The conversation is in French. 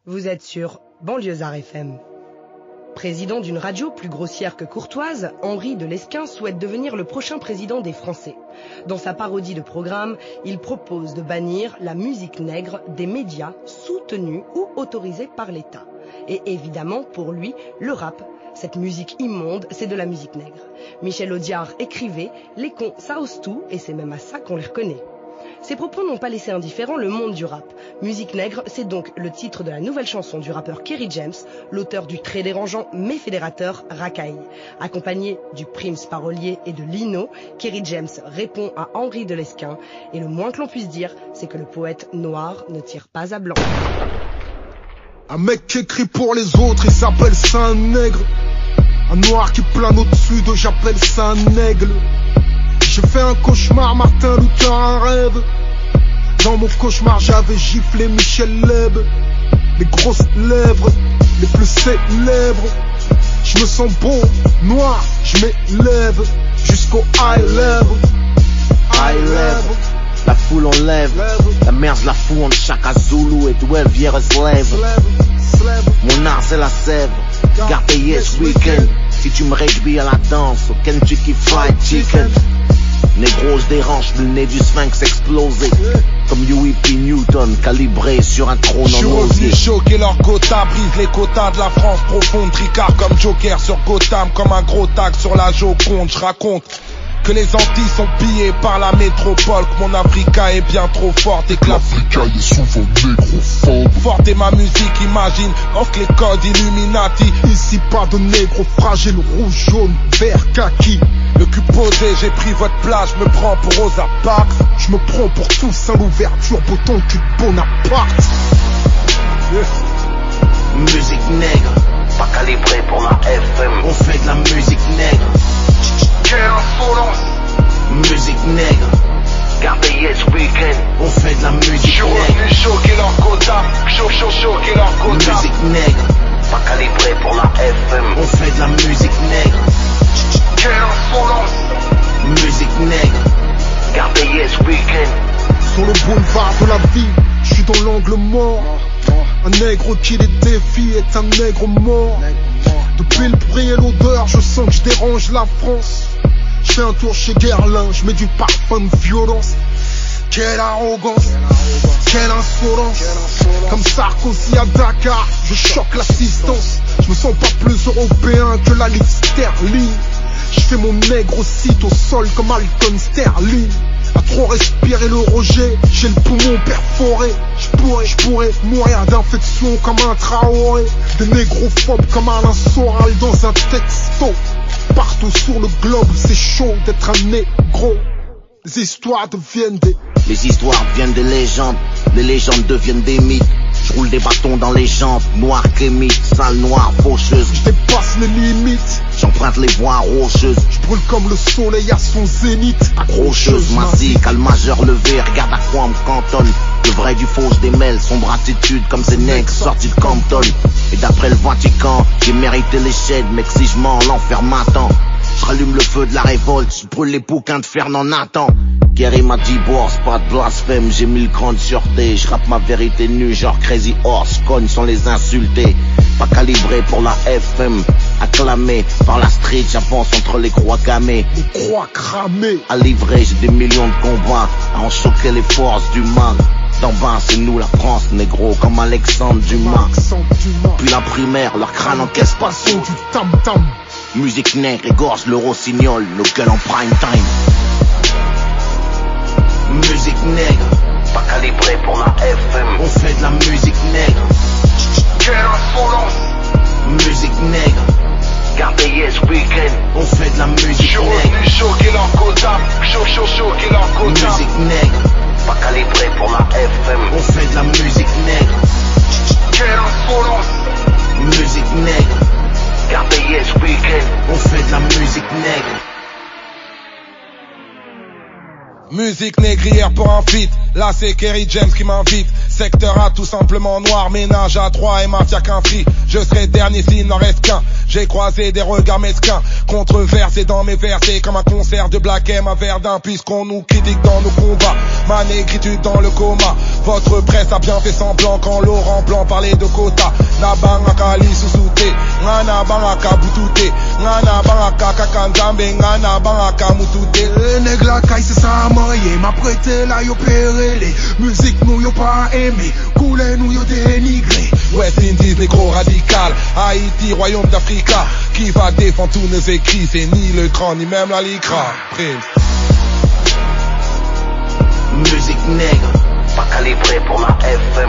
Vous êtes sur Banlieusard FM. Président d'une radio plus grossière que courtoise, Henri de Lesquen souhaite devenir le prochain président des Français. Dans sa parodie de programme, il propose de bannir la musique nègre des médias soutenus ou autorisés par l'État. Et évidemment, pour lui, le rap, cette musique immonde, c'est de la musique nègre. Michel Audiard écrivait « Les cons, ça ose tout » et c'est même à ça qu'on les reconnaît. Ces propos n'ont pas laissé indifférent le monde du rap. Musique nègre, c'est donc le titre de la nouvelle chanson du rappeur Kerry James, l'auteur du très dérangeant mais fédérateur Racaille. Accompagné du Prims parolier et de Lino, Kerry James répond à Henri de Lesquen et le moins que l'on puisse dire, c'est que le poète noir ne tire pas à blanc. Un mec qui écrit pour les autres, il s'appelle ça un nègre. Un noir qui plane au-dessus d'eux, j'appelle ça un aigle. J'ai fait un cauchemar, Martin Luther, un rêve. Dans mon cauchemar, j'avais giflé Michel Leb. Les grosses lèvres, les plus célèbres. Je me sens beau, noir, je m'élève jusqu'au high level. High level. La foule en lève, la merde la fout entre Chaka Zulu et 12 years slave. Mon art c'est la sève, garde tes yes weekend. Si tu me réduis à la danse, au Kentucky Fried Chicken. Négro je dérange, le nez du sphinx explosé. Comme UEP Newton, calibré sur un trône en osier. Je suis revenu choquer leur quota, brise les quotas de la France profonde. Tricard comme Joker sur Gotham, comme un gros tag sur la Joconde. Je raconte que les Antilles sont pillées par la métropole, que mon Africa est bien trop forte et que l'Africa est souvent négrophobe. Forte est ma musique, imagine, offre les codes Illuminati. Ici pas de négro fragile, rouge, jaune, vert, kaki. Le cul posé, j'ai pris votre place, je me prends pour Rosa Parks. Je me prends pour tous à l'ouverture, bouton cul de Bonaparte. Musique nègre, pas calibrée pour la FM. On fait de la musique nègre. Quelle insolence! Musique nègre, gardez yes weekend. On fait de la musique nègre. Je suis revenu choquer leur quota, choquer leur quota. Musique nègre, pas calibrée pour la FM. On fait de la musique nègre. Quelle insolence! Musique nègre, gardez yes weekend. Sur le boulevard de la vie, je suis dans l'angle mort. Un nègre qui les défie est un nègre mort. Depuis le bruit et l'odeur, je sens que je dérange la France. Je fais un tour chez Guerlain, je mets du parfum de violence. Quelle arrogance, quelle insolence. Comme Sarkozy à Dakar, je choque l'assistance. Je me sens pas plus européen que la livre sterling. Je fais mon nègre site au sol comme Alton Sterling. À trop respirer le rejet, j'ai le poumon perforé. Je pourrais mourir d'infection comme un Traoré. Des négrophobes comme Alain Soral dans un texto. Partout sur le globe, c'est chaud d'être un négro. Les histoires deviennent des... Les histoires deviennent des légendes. Les légendes deviennent des mythes. Je roule des bâtons dans les jambes. Noir kémite, sale noire, faucheuse. Je dépasse les limites. J'emprunte les voies rocheuses. Je brûle comme le soleil à son zénith. Accrocheuse, massique, à le majeur levé. Regarde à quoi on me cantonne. Le vrai du faux je démêle. Sombre attitude comme ces nègres sortis de Compton. Et d'après le Vatican, j'ai mérité les shades. Mec si je mens, l'enfer m'attend. Je rallume le feu de la révolte. Je brûle les bouquins de Fernand Nathan. Kerry m'a dit bourse, pas de blasphème. J'ai mis le cran de sûreté. Je rappe ma vérité nue genre Crazy Horse. Cogne sans les insulter. Pas calibré pour la FM. Acclamé par la street, j'avance entre les croix gammées. Les croix cramées. À livrer, j'ai des millions de combats. À en choquer les forces du mal. D'en bas, c'est nous la France, négro, comme Alexandre Dumas. Puis la primaire, leur crâne encaisse pas sous du tam-tam. Musique nègre égorge le rossignol, nos gueules en prime time. Musique nègre, pas calibrée pour la FM. On fait de la musique nègre. Quelle insolence! Musique nègre, gardez yes weekend. On fait de la musique nègre. Je suis revenu choquer leur quota, choquer leur quota. Musique nègre, pas calibrée pour la FM. On fait de la musique nègre. Quelle insolence! Musique nègre, gardez yes weekend. On fait de la musique nègre. Musique négrière pour un feat. Là c'est Kerry James qui m'invite. Secteur A tout simplement noir. Ménage à 3 et mafia qu'un free. Je serai dernier s'il n'en reste qu'un. J'ai croisé des regards mesquins, controversés dans mes versets, comme un concert de Black M à Verdun, puisqu'on nous critique dans nos combats. Ma négritude dans le coma. Votre presse a bien fait semblant quand Laurent Blanc parlait de quota. Nabangaka li susute, ngana bangaka butute, ngana bangaka kakanzambe, ngana bangaka mutute. Nègre la caille c'est ça moyen, m'a prêté là yo péré les musique nous yo pas aimé, coulé nous yo dénigré. West Indies négro radical, Haïti royaume d'Africa. Qui va défendre tous nos écrits, c'est ni le grand ni même la licra. Musique nègre, pas calibrée pour la FM.